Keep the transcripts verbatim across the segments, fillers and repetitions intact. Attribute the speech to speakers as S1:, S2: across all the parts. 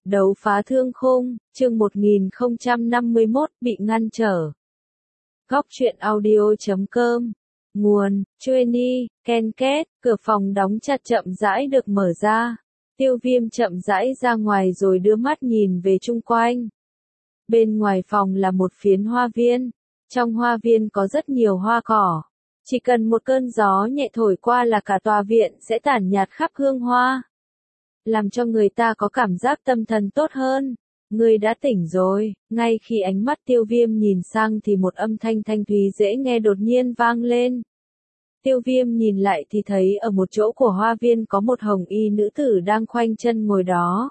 S1: Đấu phá thương khung, chương một nghìn không trăm năm mươi mốt, bị ngăn trở. Góc truyện audio chấm com. Nguồn, Chueni, Ken Kết, cửa phòng đóng chặt chậm rãi được mở ra. Tiêu Viêm chậm rãi ra ngoài rồi đưa mắt nhìn về chung quanh. Bên ngoài phòng là một phiến hoa viên. Trong hoa viên có rất nhiều hoa cỏ. Chỉ cần một cơn gió nhẹ thổi qua là cả tòa viện sẽ tản nhạt khắp hương hoa, làm cho người ta có cảm giác tâm thần tốt hơn. Ngươi đã tỉnh rồi. Ngay khi ánh mắt Tiêu Viêm nhìn sang thì một âm thanh thanh thúy dễ nghe đột nhiên vang lên. Tiêu Viêm nhìn lại thì thấy ở một chỗ của hoa viên có một hồng y nữ tử đang khoanh chân ngồi đó.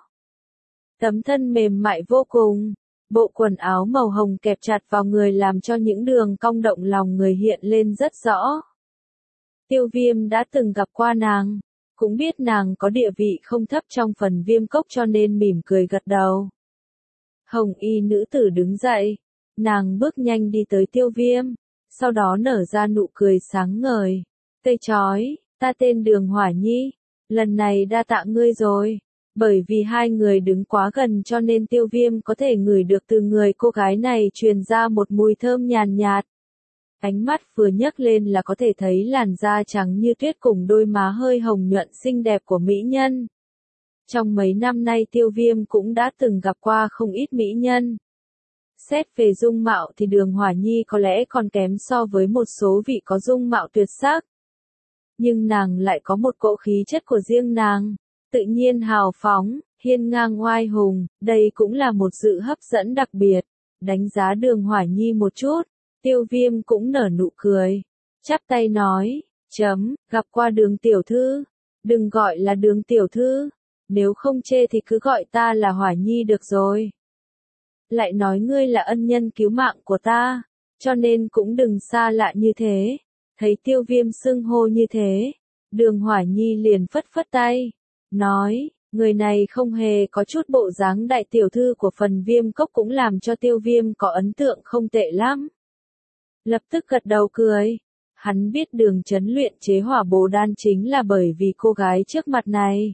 S1: Tấm thân mềm mại vô cùng, bộ quần áo màu hồng kẹp chặt vào người làm cho những đường cong động lòng người hiện lên rất rõ. Tiêu Viêm đã từng gặp qua nàng, cũng biết nàng có địa vị không thấp trong phần Viêm Cốc cho nên mỉm cười gật đầu. Hồng y nữ tử đứng dậy, nàng bước nhanh đi tới Tiêu Viêm, sau đó nở ra nụ cười sáng ngời. Cây chói, ta tên Đường Hỏa Nhi, lần này đa tạ ngươi rồi. Bởi vì hai người đứng quá gần cho nên Tiêu Viêm có thể ngửi được từ người cô gái này truyền ra một mùi thơm nhàn nhạt. Ánh mắt vừa nhấc lên là có thể thấy làn da trắng như tuyết cùng đôi má hơi hồng nhuận xinh đẹp của mỹ nhân. Trong mấy năm nay Tiêu Viêm cũng đã từng gặp qua không ít mỹ nhân. Xét về dung mạo thì Đường Hỏa Nhi có lẽ còn kém so với một số vị có dung mạo tuyệt sắc. Nhưng nàng lại có một cỗ khí chất của riêng nàng, tự nhiên hào phóng, hiên ngang oai hùng, đây cũng là một sự hấp dẫn đặc biệt. Đánh giá Đường Hỏa Nhi một chút, Tiêu Viêm cũng nở nụ cười, chắp tay nói, chấm, gặp qua Đường tiểu thư, đừng gọi là Đường tiểu thư, nếu không chê thì cứ gọi ta là Hỏa Nhi được rồi. Lại nói ngươi là ân nhân cứu mạng của ta, cho nên cũng đừng xa lạ như thế. Thấy Tiêu Viêm xưng hô như thế, Đường Hỏa Nhi liền phất phất tay, nói, người này không hề có chút bộ dáng đại tiểu thư của phần Viêm Cốc cũng làm cho Tiêu Viêm có ấn tượng không tệ lắm. Lập tức gật đầu cười, hắn biết Đường Chấn luyện chế hỏa bồ đan chính là bởi vì cô gái trước mặt này.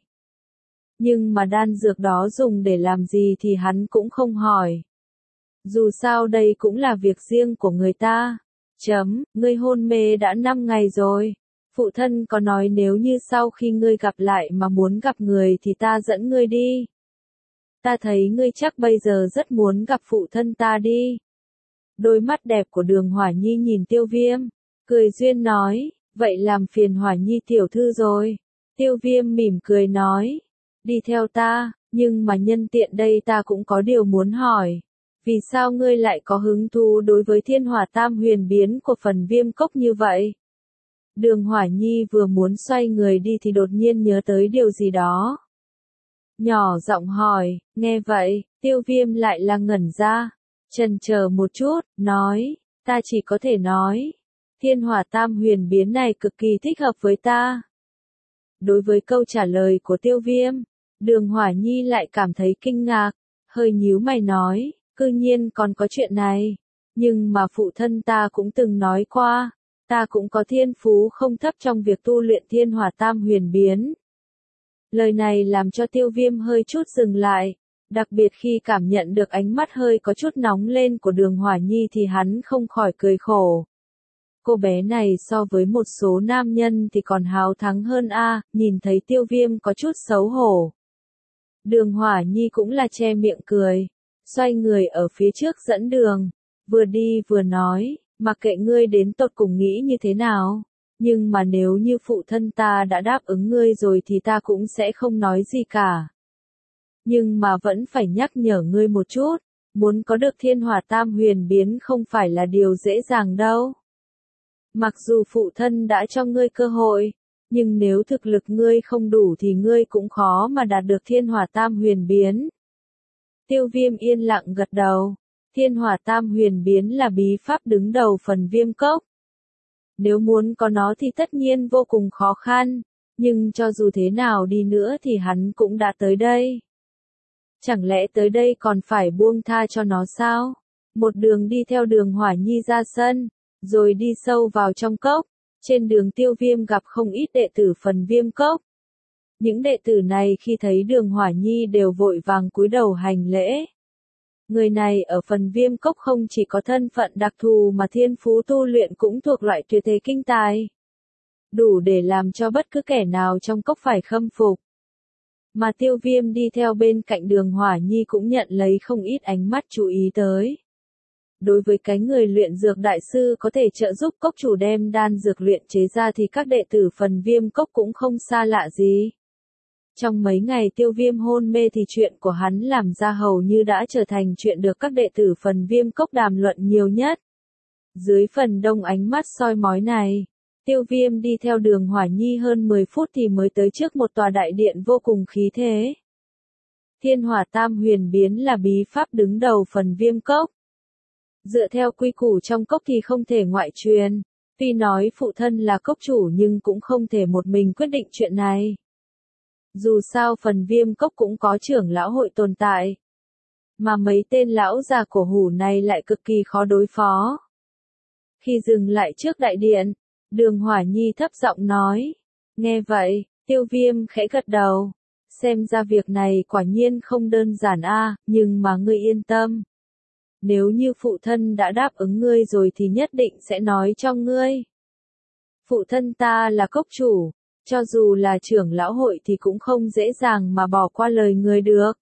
S1: Nhưng mà đan dược đó dùng để làm gì thì hắn cũng không hỏi. Dù sao đây cũng là việc riêng của người ta. Chấm, ngươi hôn mê đã năm ngày rồi. Phụ thân có nói nếu như sau khi ngươi gặp lại mà muốn gặp người thì ta dẫn ngươi đi. Ta thấy ngươi chắc bây giờ rất muốn gặp phụ thân ta đi. Đôi mắt đẹp của Đường Hỏa Nhi nhìn Tiêu Viêm, cười duyên nói, vậy làm phiền Hỏa Nhi tiểu thư rồi. Tiêu Viêm mỉm cười nói, đi theo ta, nhưng mà nhân tiện đây ta cũng có điều muốn hỏi. Vì sao ngươi lại có hứng thú đối với thiên hỏa tam huyền biến của phần Viêm Cốc như vậy? Đường Hỏa Nhi vừa muốn xoay người đi thì đột nhiên nhớ tới điều gì đó. Nhỏ giọng hỏi, nghe vậy, Tiêu Viêm lại là ngẩn ra, chần chờ một chút, nói, ta chỉ có thể nói, thiên hỏa tam huyền biến này cực kỳ thích hợp với ta. Đối với câu trả lời của Tiêu Viêm, Đường Hỏa Nhi lại cảm thấy kinh ngạc, hơi nhíu mày nói, cư nhiên còn có chuyện này, nhưng mà phụ thân ta cũng từng nói qua, ta cũng có thiên phú không thấp trong việc tu luyện thiên hỏa tam huyền biến. Lời này làm cho Tiêu Viêm hơi chút dừng lại, đặc biệt khi cảm nhận được ánh mắt hơi có chút nóng lên của Đường Hỏa Nhi thì hắn không khỏi cười khổ. Cô bé này so với một số nam nhân thì còn háo thắng hơn a. Nhìn thấy Tiêu Viêm có chút xấu hổ. Đường Hỏa Nhi cũng là che miệng cười, xoay người ở phía trước dẫn đường, vừa đi vừa nói, mặc kệ ngươi đến tột cùng nghĩ như thế nào, nhưng mà nếu như phụ thân ta đã đáp ứng ngươi rồi thì ta cũng sẽ không nói gì cả. Nhưng mà vẫn phải nhắc nhở ngươi một chút, muốn có được thiên hỏa tam huyền biến không phải là điều dễ dàng đâu. Mặc dù phụ thân đã cho ngươi cơ hội, nhưng nếu thực lực ngươi không đủ thì ngươi cũng khó mà đạt được thiên hỏa tam huyền biến. Tiêu Viêm yên lặng gật đầu, thiên hỏa tam huyền biến là bí pháp đứng đầu phần Viêm Cốc. Nếu muốn có nó thì tất nhiên vô cùng khó khăn, nhưng cho dù thế nào đi nữa thì hắn cũng đã tới đây. Chẳng lẽ tới đây còn phải buông tha cho nó sao? Một đường đi theo Đường Hỏa Nhi ra sân, rồi đi sâu vào trong cốc. Trên đường Tiêu Viêm gặp không ít đệ tử phần Viêm Cốc. Những đệ tử này khi thấy Đường Hỏa Nhi đều vội vàng cúi đầu hành lễ. Người này ở phần Viêm Cốc không chỉ có thân phận đặc thù mà thiên phú tu luyện cũng thuộc loại tuyệt thế kinh tài. Đủ để làm cho bất cứ kẻ nào trong cốc phải khâm phục. Mà Tiêu Viêm đi theo bên cạnh Đường Hỏa Nhi cũng nhận lấy không ít ánh mắt chú ý tới. Đối với cái người luyện dược đại sư có thể trợ giúp cốc chủ đem đan dược luyện chế ra thì các đệ tử phần Viêm Cốc cũng không xa lạ gì. Trong mấy ngày Tiêu Viêm hôn mê thì chuyện của hắn làm ra hầu như đã trở thành chuyện được các đệ tử phần Viêm Cốc đàm luận nhiều nhất. Dưới phần đông ánh mắt soi mói này, Tiêu Viêm đi theo Đường Hỏa Nhi hơn mười phút thì mới tới trước một tòa đại điện vô cùng khí thế. Thiên Hỏa Tam Huyền Biến là bí pháp đứng đầu phần Viêm Cốc. Dựa theo quy củ trong cốc thì không thể ngoại truyền, tuy nói phụ thân là cốc chủ nhưng cũng không thể một mình quyết định chuyện này. Dù sao phần Viêm Cốc cũng có trưởng lão hội tồn tại. Mà mấy tên lão già cổ hủ này lại cực kỳ khó đối phó. Khi dừng lại trước đại điện, Đường Hỏa Nhi thấp giọng nói. Nghe vậy, Tiêu Viêm khẽ gật đầu. Xem ra việc này quả nhiên không đơn giản a, nhưng mà ngươi yên tâm. Nếu như phụ thân đã đáp ứng ngươi rồi thì nhất định sẽ nói cho ngươi. Phụ thân ta là cốc chủ, cho dù là trưởng lão hội thì cũng không dễ dàng mà bỏ qua lời người được.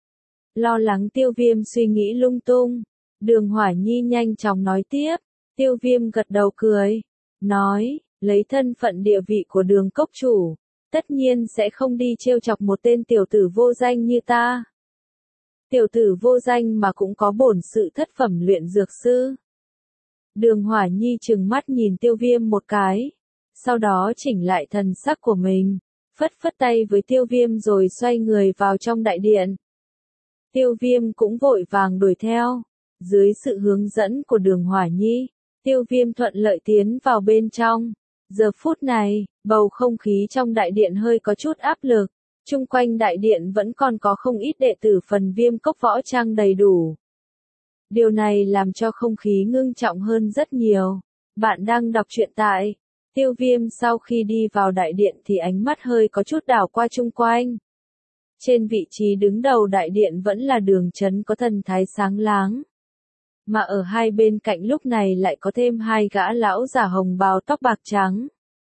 S1: Lo lắng Tiêu Viêm suy nghĩ lung tung, Đường Hỏa Nhi nhanh chóng nói tiếp. Tiêu Viêm gật đầu cười, nói, lấy thân phận địa vị của Đường cốc chủ, tất nhiên sẽ không đi trêu chọc một tên tiểu tử vô danh như ta. Tiểu tử vô danh mà cũng có bổn sự thất phẩm luyện dược sư. Đường Hỏa Nhi trừng mắt nhìn Tiêu Viêm một cái, sau đó chỉnh lại thần sắc của mình, phất phất tay với Tiêu Viêm rồi xoay người vào trong đại điện. Tiêu Viêm cũng vội vàng đuổi theo, dưới sự hướng dẫn của Đường Hỏa Nhi, Tiêu Viêm thuận lợi tiến vào bên trong. Giờ phút này, bầu không khí trong đại điện hơi có chút áp lực. Chung quanh đại điện vẫn còn có không ít đệ tử phần Viêm Cốc võ trang đầy đủ. Điều này làm cho không khí ngưng trọng hơn rất nhiều. Bạn đang đọc truyện tại Tiêu Viêm sau khi đi vào đại điện thì ánh mắt hơi có chút đảo qua chung quanh. Trên vị trí đứng đầu đại điện vẫn là Đường Chấn có thần thái sáng láng. Mà ở hai bên cạnh lúc này lại có thêm hai gã lão giả hồng bào tóc bạc trắng.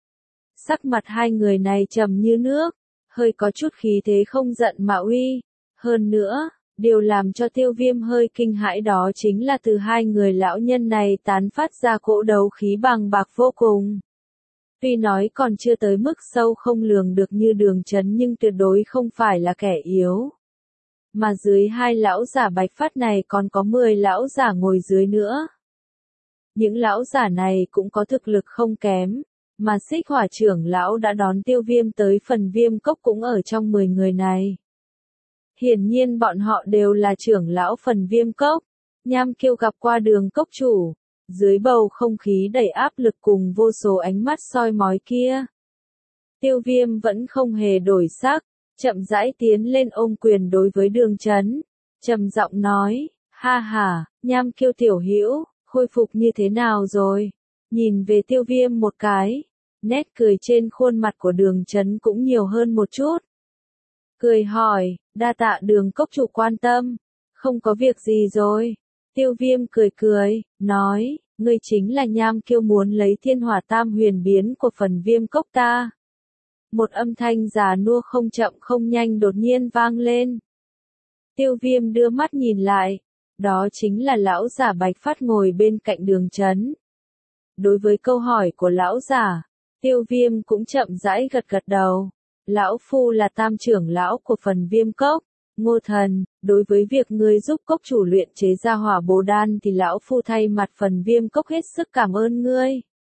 S1: Sắc mặt hai người này trầm như nước, hơi có chút khí thế không giận mà uy. Hơn nữa, điều làm cho Tiêu Viêm hơi kinh hãi đó chính là từ hai người lão nhân này tán phát ra cỗ đấu khí bằng bạc vô cùng. Tuy nói còn chưa tới mức sâu không lường được như Đường Chấn nhưng tuyệt đối không phải là kẻ yếu. Mà dưới hai lão giả bạch phát này còn có mười lão giả ngồi dưới nữa. Những lão giả này cũng có thực lực không kém, mà Xích Hỏa trưởng lão đã đón Tiêu Viêm tới phần Viêm Cốc cũng ở trong mười người này. Hiển nhiên bọn họ đều là trưởng lão phần Viêm Cốc. Nham Kiêu gặp qua Đường cốc chủ, dưới bầu không khí đầy áp lực cùng vô số ánh mắt soi mói kia. Tiêu Viêm vẫn không hề đổi sắc, chậm rãi tiến lên ôm quyền đối với Đường Chấn, trầm giọng nói, ha ha, Nham Kiêu tiểu hữu, khôi phục như thế nào rồi? Nhìn về Tiêu Viêm một cái, nét cười trên khuôn mặt của Đường Chấn cũng nhiều hơn một chút. Cười hỏi, đa tạ Đường cốc chủ quan tâm, không có việc gì rồi. Tiêu Viêm cười cười, nói, ngươi chính là Nham Kiêu muốn lấy Thiên Hỏa Tam Huyền Biến của phần Viêm Cốc ta. Một âm thanh già nua không chậm không nhanh đột nhiên vang lên. Tiêu Viêm đưa mắt nhìn lại, đó chính là lão giả bạch phát ngồi bên cạnh Đường Chấn. Đối với câu hỏi của lão giả, Tiêu Viêm cũng chậm rãi gật gật đầu. Lão phu là tam trưởng lão của phần Viêm Cốc, Ngô Thần, đối với việc ngươi giúp cốc chủ luyện chế ra hỏa bồ đan thì lão phu thay mặt phần Viêm Cốc hết sức cảm ơn ngươi.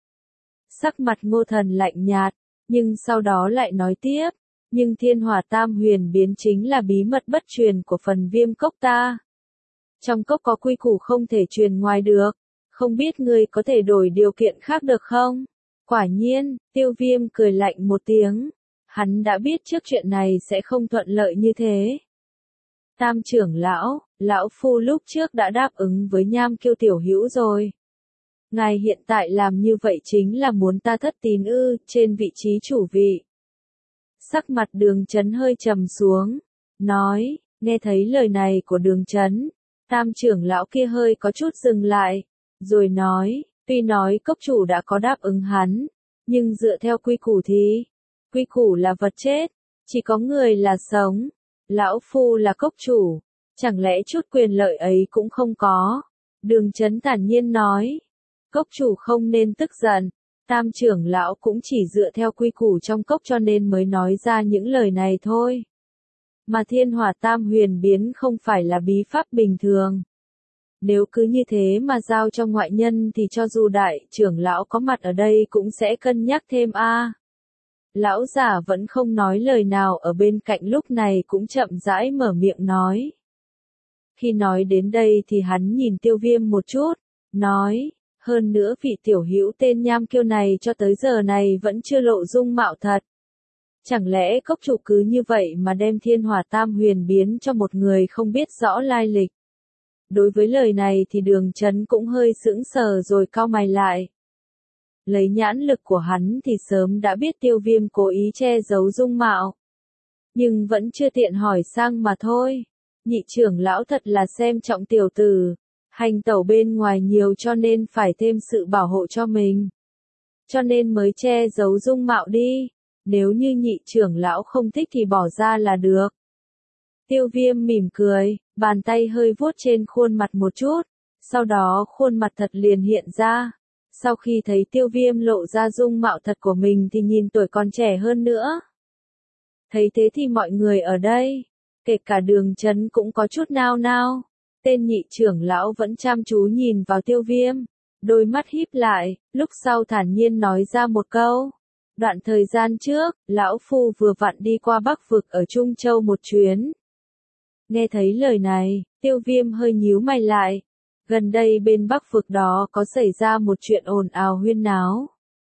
S1: Sắc mặt Ngô Thần lạnh nhạt, nhưng sau đó lại nói tiếp, nhưng Thiên Hỏa Tam Huyền Biến chính là bí mật bất truyền của phần Viêm Cốc ta. Trong cốc có quy củ không thể truyền ngoài được, không biết ngươi có thể đổi điều kiện khác được không? Quả nhiên, Tiêu Viêm cười lạnh một tiếng, hắn đã biết trước chuyện này sẽ không thuận lợi như thế. Tam trưởng lão, lão phu lúc trước đã đáp ứng với Nham Kiêu tiểu hữu rồi. Ngài hiện tại làm như vậy chính là muốn ta thất tín ư, trên vị trí chủ vị. Sắc mặt Đường Chấn hơi trầm xuống, nói, nghe thấy lời này của Đường Chấn, Tam trưởng lão kia hơi có chút dừng lại, rồi nói, tuy nói cốc chủ đã có đáp ứng hắn, nhưng dựa theo quy củ thì, quy củ là vật chết, chỉ có người là sống, lão phu là cốc chủ, chẳng lẽ chút quyền lợi ấy cũng không có. Đường Chấn thản nhiên nói, cốc chủ không nên tức giận, Tam trưởng lão cũng chỉ dựa theo quy củ trong cốc cho nên mới nói ra những lời này thôi. Mà thiên hỏa tam huyền biến không phải là bí pháp bình thường. Nếu cứ như thế mà giao cho ngoại nhân thì cho dù đại trưởng lão có mặt ở đây cũng sẽ cân nhắc thêm a. Lão giả vẫn không nói lời nào ở bên cạnh lúc này cũng chậm rãi mở miệng nói. Khi nói đến đây thì hắn nhìn Tiêu Viêm một chút, nói, hơn nữa vị tiểu hữu tên Nham Kiêu này cho tới giờ này vẫn chưa lộ dung mạo thật. Chẳng lẽ cốc chủ cứ như vậy mà đem thiên hỏa tam huyền biến cho một người không biết rõ lai lịch. Đối với lời này thì Đường Chấn cũng hơi sững sờ rồi cau mày lại. Lấy nhãn lực của hắn thì sớm đã biết Tiêu Viêm cố ý che giấu dung mạo. Nhưng vẫn chưa tiện hỏi sang mà thôi. Nhị trưởng lão thật là xem trọng tiểu tử. Hành tẩu bên ngoài nhiều cho nên phải thêm sự bảo hộ cho mình. Cho nên mới che giấu dung mạo đi. Nếu như nhị trưởng lão không thích thì bỏ ra là được. Tiêu Viêm mỉm cười, bàn tay hơi vuốt trên khuôn mặt một chút. Sau đó khuôn mặt thật liền hiện ra. Sau khi thấy Tiêu Viêm lộ ra dung mạo thật của mình thì nhìn tuổi còn trẻ hơn nữa. Thấy thế thì mọi người ở đây, kể cả Đường Chấn cũng có chút nao nao. Tên nhị trưởng lão vẫn chăm chú nhìn vào Tiêu Viêm, đôi mắt híp lại, lúc sau thản nhiên nói ra một câu. Đoạn thời gian trước, lão phu vừa vặn đi qua Bắc vực ở Trung Châu một chuyến. Nghe thấy lời này, Tiêu Viêm hơi nhíu mày lại. Gần đây bên Bắc vực đó có xảy ra một chuyện ồn ào huyên náo.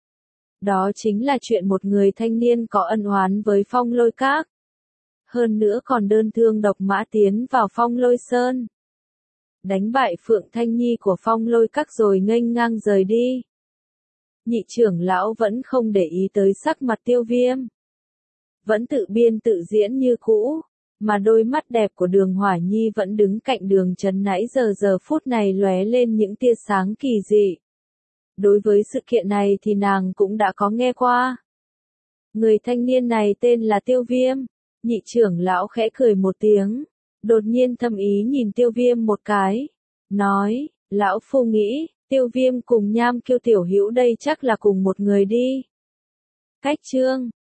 S1: Đó chính là chuyện một người thanh niên có ân oán với Phong Lôi Các. Hơn nữa còn đơn thương độc mã tiến vào Phong Lôi Sơn. Đánh bại Phượng Thanh Nhi của Phong Lôi Các rồi nghênh ngang rời đi. Nhị trưởng lão vẫn không để ý tới sắc mặt Tiêu Viêm. Vẫn tự biên tự diễn như cũ, mà đôi mắt đẹp của Đường Hỏa Nhi vẫn đứng cạnh Đường Chấn nãy giờ giờ phút này lóe lên những tia sáng kỳ dị. Đối với sự kiện này thì nàng cũng đã có nghe qua. Người thanh niên này tên là Tiêu Viêm. Nhị trưởng lão khẽ cười một tiếng, đột nhiên thâm ý nhìn Tiêu Viêm một cái, nói, lão phu nghĩ, Tiêu Viêm cùng Nham Kiêu tiểu hữu đây chắc là cùng một người đi. Cách chương